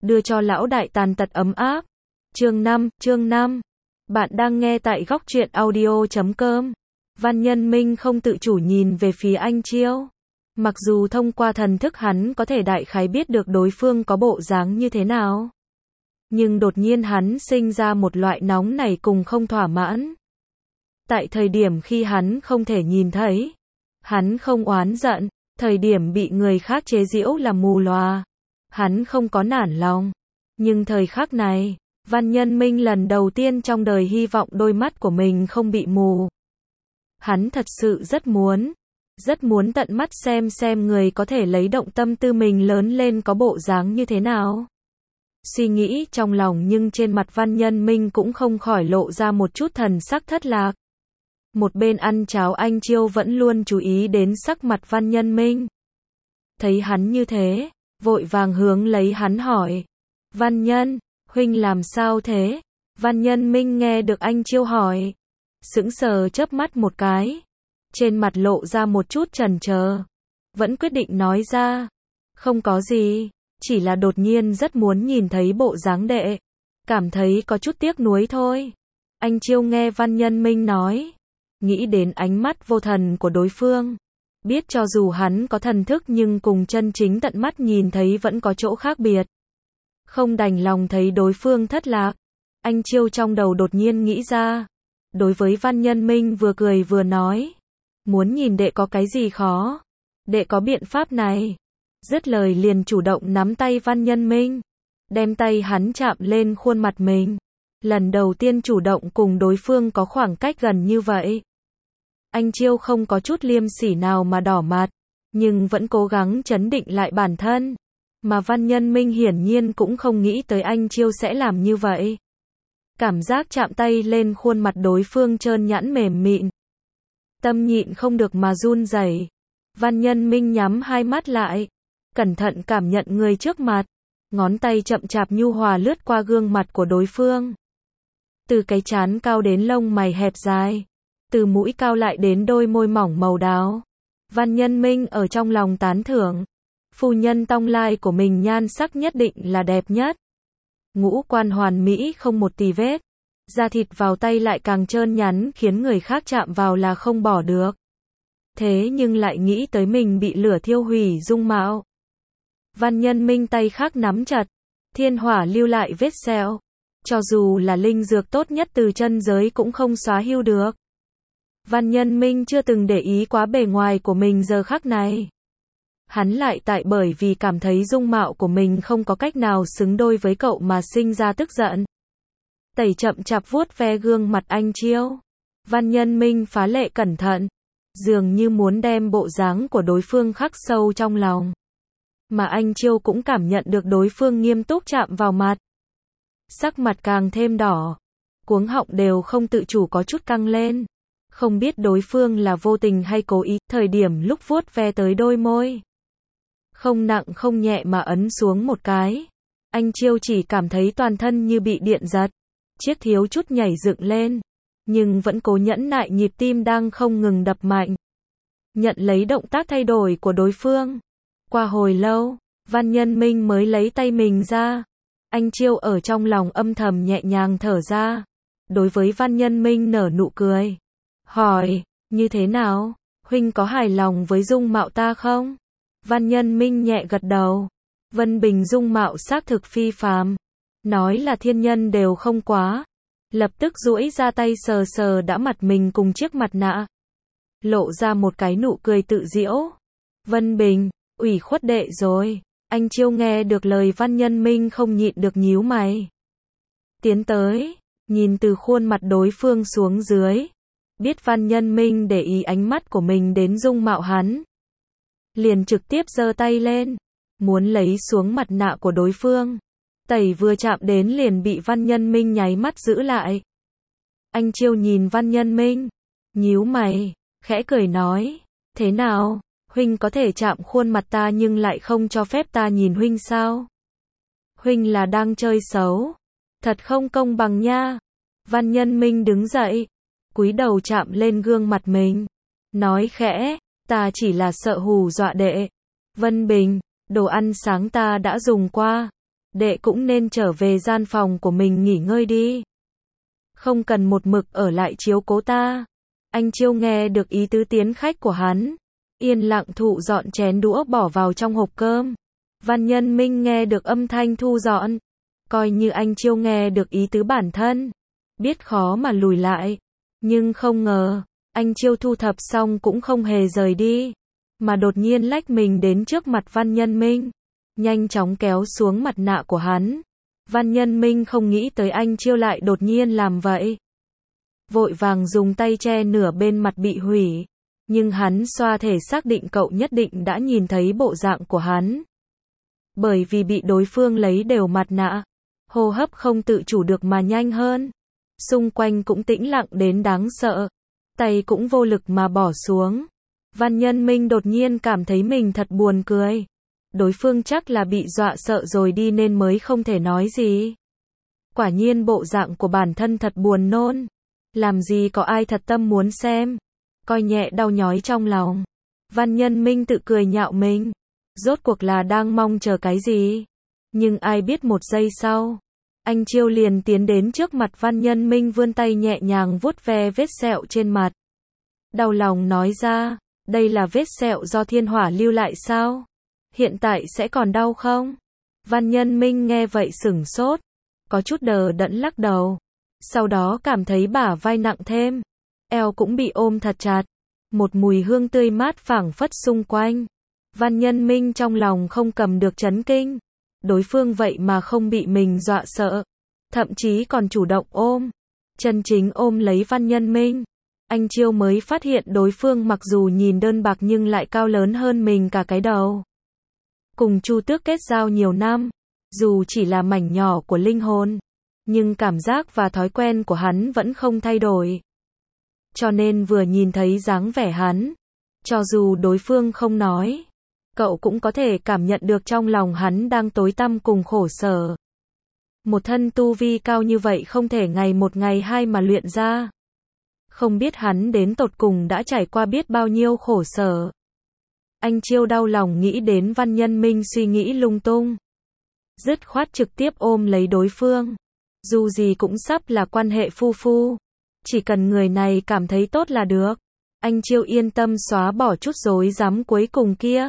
đưa cho lão đại tàn tật ấm áp. Chương 5. Bạn đang nghe tại góc truyện audio.com. Văn Nhân Minh không tự chủ nhìn về phía anh Chiêu. Mặc dù thông qua thần thức hắn có thể đại khái biết được đối phương có bộ dáng như thế nào. Nhưng đột nhiên hắn sinh ra một loại nóng nảy cùng không thỏa mãn. Tại thời điểm khi hắn không thể nhìn thấy, hắn không oán giận, thời điểm bị người khác chế giễu là mù lòa, hắn không có nản lòng. Nhưng thời khắc này, Văn Nhân Minh lần đầu tiên trong đời hy vọng đôi mắt của mình không bị mù. Hắn thật sự rất muốn tận mắt xem người có thể lấy động tâm tư mình lớn lên có bộ dáng như thế nào. Suy nghĩ trong lòng nhưng trên mặt Văn Nhân Minh cũng không khỏi lộ ra một chút thần sắc thất lạc. Một bên ăn cháo anh Chiêu vẫn luôn chú ý đến sắc mặt Văn Nhân Minh. Thấy hắn như thế, vội vàng hướng lấy hắn hỏi. Văn Nhân, huynh làm sao thế? Văn Nhân Minh nghe được anh Chiêu hỏi. Sững sờ chớp mắt một cái. Trên mặt lộ ra một chút chần chờ. Vẫn quyết định nói ra. Không có gì, chỉ là đột nhiên rất muốn nhìn thấy bộ dáng đệ. Cảm thấy có chút tiếc nuối thôi. Anh Chiêu nghe Văn Nhân Minh nói. Nghĩ đến ánh mắt vô thần của đối phương. Biết cho dù hắn có thần thức nhưng cùng chân chính tận mắt nhìn thấy vẫn có chỗ khác biệt. Không đành lòng thấy đối phương thất lạc. Anh Chiêu trong đầu đột nhiên nghĩ ra. Đối với Văn Nhân Minh vừa cười vừa nói. Muốn nhìn đệ có cái gì khó. Đệ có biện pháp này. Dứt lời liền chủ động nắm tay Văn Nhân Minh. Đem tay hắn chạm lên khuôn mặt mình. Lần đầu tiên chủ động cùng đối phương có khoảng cách gần như vậy. Anh Chiêu không có chút liêm sỉ nào mà đỏ mặt. Nhưng vẫn cố gắng trấn định lại bản thân. Mà Văn Nhân Minh hiển nhiên cũng không nghĩ tới anh Chiêu sẽ làm như vậy. Cảm giác chạm tay lên khuôn mặt đối phương trơn nhẵn mềm mịn. Tâm nhịn không được mà run rẩy. Văn Nhân Minh nhắm hai mắt lại. Cẩn thận cảm nhận người trước mặt. Ngón tay chậm chạp nhu hòa lướt qua gương mặt của đối phương. Từ cái trán cao đến lông mày hẹp dài. Từ mũi cao lại đến đôi môi mỏng màu đào. Văn Nhân Minh ở trong lòng tán thưởng. Phu nhân tong lai của mình nhan sắc nhất định là đẹp nhất. Ngũ quan hoàn mỹ không một tì vết. Da thịt vào tay lại càng trơn nhắn khiến người khác chạm vào là không bỏ được. Thế nhưng lại nghĩ tới mình bị lửa thiêu hủy dung mạo. Văn Nhân Minh tay khác nắm chặt. Thiên hỏa lưu lại vết sẹo. Cho dù là linh dược tốt nhất từ chân giới cũng không xóa hưu được. Văn Nhân Minh chưa từng để ý quá bề ngoài của mình giờ khắc này. Hắn lại tại bởi vì cảm thấy dung mạo của mình không có cách nào xứng đôi với cậu mà sinh ra tức giận. Tẩy chậm chạp vuốt ve gương mặt anh Chiêu. Văn Nhân Minh phá lệ cẩn thận. Dường như muốn đem bộ dáng của đối phương khắc sâu trong lòng. Mà anh Chiêu cũng cảm nhận được đối phương nghiêm túc chạm vào mặt. Sắc mặt càng thêm đỏ. Cuống họng đều không tự chủ có chút căng lên. Không biết đối phương là vô tình hay cố ý. Thời điểm lúc vuốt ve tới đôi môi. Không nặng không nhẹ mà ấn xuống một cái. Anh Chiêu chỉ cảm thấy toàn thân như bị điện giật. Chiếc thiếu chút nhảy dựng lên. Nhưng vẫn cố nhẫn nại nhịp tim đang không ngừng đập mạnh. Nhận lấy động tác thay đổi của đối phương. Qua hồi lâu, Văn Nhân Minh mới lấy tay mình ra. Anh Chiêu ở trong lòng âm thầm nhẹ nhàng thở ra. Đối với Văn Nhân Minh nở nụ cười. Hỏi, như thế nào? Huynh có hài lòng với dung mạo ta không? Văn Nhân Minh nhẹ gật đầu. Vân Bình dung mạo xác thực phi phàm. Nói là thiên nhân đều không quá. Lập tức duỗi ra tay sờ sờ đã mặt mình cùng chiếc mặt nạ. Lộ ra một cái nụ cười tự giễu. Vân Bình, ủy khuất đệ rồi. Anh Chiêu nghe được lời Văn Nhân Minh không nhịn được nhíu mày. Tiến tới, nhìn từ khuôn mặt đối phương xuống dưới. Biết Văn Nhân Minh để ý ánh mắt của mình đến dung mạo hắn. Liền trực tiếp giơ tay lên. Muốn lấy xuống mặt nạ của đối phương. Tẩy vừa chạm đến liền bị Văn Nhân Minh nháy mắt giữ lại. Anh Chiêu nhìn Văn Nhân Minh. Nhíu mày, khẽ cười nói. Thế nào, huynh có thể chạm khuôn mặt ta nhưng lại không cho phép ta nhìn huynh sao? Huynh là đang chơi xấu. Thật không công bằng nha. Văn Nhân Minh đứng dậy. Cúi đầu chạm lên gương mặt mình. Nói khẽ, ta chỉ là sợ hù dọa đệ. Vân Bình, đồ ăn sáng ta đã dùng qua. đệ cũng nên trở về gian phòng của mình nghỉ ngơi đi. Không cần một mực ở lại chiếu cố ta. Anh Chiêu nghe được ý tứ tiến khách của hắn, yên lặng thụ dọn chén đũa bỏ vào trong hộp cơm. Văn Nhân Minh nghe được âm thanh thu dọn, coi như anh Chiêu nghe được ý tứ bản thân, biết khó mà lùi lại, nhưng không ngờ, anh Chiêu thu thập xong cũng không hề rời đi, mà đột nhiên lách mình đến trước mặt Văn Nhân Minh, nhanh chóng kéo xuống mặt nạ của hắn. Văn Nhân Minh không nghĩ tới anh Chiêu lại đột nhiên làm vậy, vội vàng dùng tay che nửa bên mặt bị hủy, nhưng hắn xoa thể xác định cậu nhất định đã nhìn thấy bộ dạng của hắn. Bởi vì bị đối phương lấy đều mặt nạ, hô hấp không tự chủ được mà nhanh hơn. Xung quanh cũng tĩnh lặng đến đáng sợ, tay cũng vô lực mà bỏ xuống. Văn Nhân Minh đột nhiên cảm thấy mình thật buồn cười. Đối phương chắc là bị dọa sợ rồi đi nên mới không thể nói gì. Quả nhiên bộ dạng của bản thân thật buồn nôn. Làm gì có ai thật tâm muốn xem. Coi nhẹ đau nhói trong lòng. Văn Nhân Minh tự cười nhạo mình. Rốt cuộc là đang mong chờ cái gì? Nhưng ai biết một giây sau, anh Chiêu liền tiến đến trước mặt Văn Nhân Minh, vươn tay nhẹ nhàng vuốt ve vết sẹo trên mặt. Đau lòng nói ra, đây là vết sẹo do thiên hỏa lưu lại sao? Hiện tại sẽ còn đau không? Văn Nhân Minh nghe vậy sửng sốt, có chút đờ đẫn lắc đầu. Sau đó cảm thấy bả vai nặng thêm, eo cũng bị ôm thật chặt. Một mùi hương tươi mát phảng phất xung quanh. Văn Nhân Minh trong lòng không cầm được chấn kinh. Đối phương vậy mà không bị mình dọa sợ, thậm chí còn chủ động ôm, chân chính ôm lấy Văn Nhân Minh. Anh Chiêu mới phát hiện đối phương mặc dù nhìn đơn bạc nhưng lại cao lớn hơn mình cả cái đầu. Cùng Chu Tước kết giao nhiều năm, dù chỉ là mảnh nhỏ của linh hồn, nhưng cảm giác và thói quen của hắn vẫn không thay đổi. Cho nên vừa nhìn thấy dáng vẻ hắn, cho dù đối phương không nói, cậu cũng có thể cảm nhận được trong lòng hắn đang tối tăm cùng khổ sở. Một thân tu vi cao như vậy không thể ngày một ngày hai mà luyện ra. Không biết hắn đến tột cùng đã trải qua biết bao nhiêu khổ sở. Anh Chiêu đau lòng nghĩ đến Văn Nhân Minh, suy nghĩ lung tung. Dứt khoát trực tiếp ôm lấy đối phương. Dù gì cũng sắp là quan hệ phu phu. Chỉ cần người này cảm thấy tốt là được. Anh Chiêu yên tâm xóa bỏ chút rối rắm cuối cùng kia.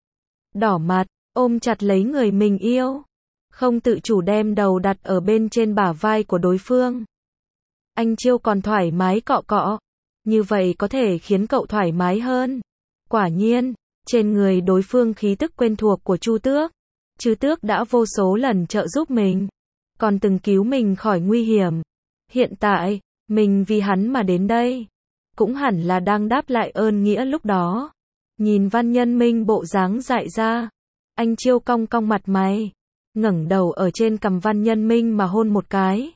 Đỏ mặt, ôm chặt lấy người mình yêu. Không tự chủ đem đầu đặt ở bên trên bả vai của đối phương. Anh Chiêu còn thoải mái cọ cọ. Như vậy có thể khiến cậu thoải mái hơn. Quả nhiên, trên người đối phương khí tức quen thuộc của Chu Tước. Chu Tước đã vô số lần trợ giúp mình, còn từng cứu mình khỏi nguy hiểm. Hiện tại, mình vì hắn mà đến đây, cũng hẳn là đang đáp lại ơn nghĩa lúc đó. Nhìn Văn Nhân Minh bộ dáng dại ra, anh Chiêu cong cong mặt mày, ngẩng đầu ở trên cằm Văn Nhân Minh mà hôn một cái.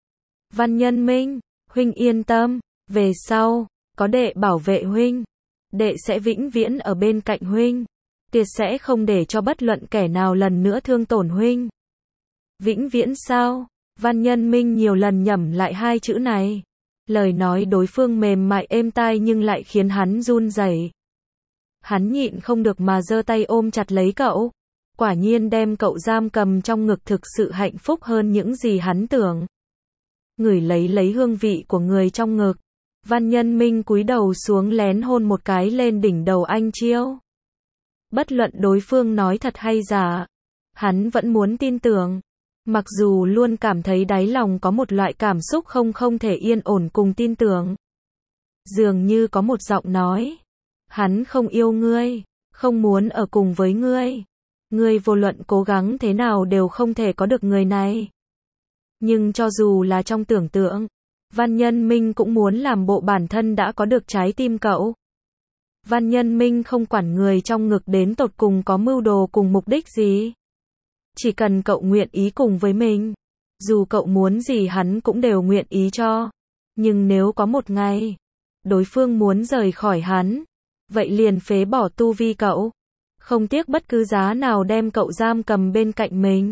Văn Nhân Minh, huynh yên tâm, về sau, có đệ bảo vệ huynh, đệ sẽ vĩnh viễn ở bên cạnh huynh, tuyệt sẽ không để cho bất luận kẻ nào lần nữa thương tổn huynh. Vĩnh viễn sao? Văn Nhân Minh nhiều lần nhẩm lại hai chữ này. Lời nói đối phương mềm mại êm tai nhưng lại khiến hắn run rẩy. Hắn nhịn không được mà giơ tay ôm chặt lấy cậu. Quả nhiên đem cậu giam cầm trong ngực thực sự hạnh phúc hơn những gì hắn tưởng. Ngửi lấy hương vị của người trong ngực. Văn Nhân Minh cúi đầu xuống lén hôn một cái lên đỉnh đầu anh Chiêu. Bất luận đối phương nói thật hay giả, hắn vẫn muốn tin tưởng. Mặc dù luôn cảm thấy đáy lòng có một loại cảm xúc không thể yên ổn cùng tin tưởng. Dường như có một giọng nói, hắn không yêu ngươi, không muốn ở cùng với ngươi. Ngươi vô luận cố gắng thế nào đều không thể có được người này. Nhưng cho dù là trong tưởng tượng, Văn Nhân Minh cũng muốn làm bộ bản thân đã có được trái tim cậu. Văn Nhân Minh không quản người trong ngực đến tột cùng có mưu đồ cùng mục đích gì. Chỉ cần cậu nguyện ý cùng với mình, dù cậu muốn gì hắn cũng đều nguyện ý cho. Nhưng nếu có một ngày, đối phương muốn rời khỏi hắn, vậy liền phế bỏ tu vi cậu. Không tiếc bất cứ giá nào đem cậu giam cầm bên cạnh mình.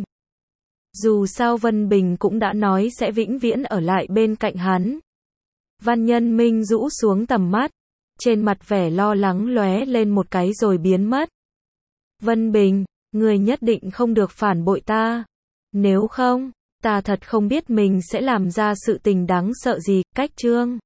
Dù sao Vân Bình cũng đã nói sẽ vĩnh viễn ở lại bên cạnh hắn. Văn Nhân Minh rũ xuống tầm mắt, trên mặt vẻ lo lắng lóe lên một cái rồi biến mất. Vân Bình, ngươi nhất định không được phản bội ta. Nếu không, ta thật không biết mình sẽ làm ra sự tình đáng sợ gì. Cách chương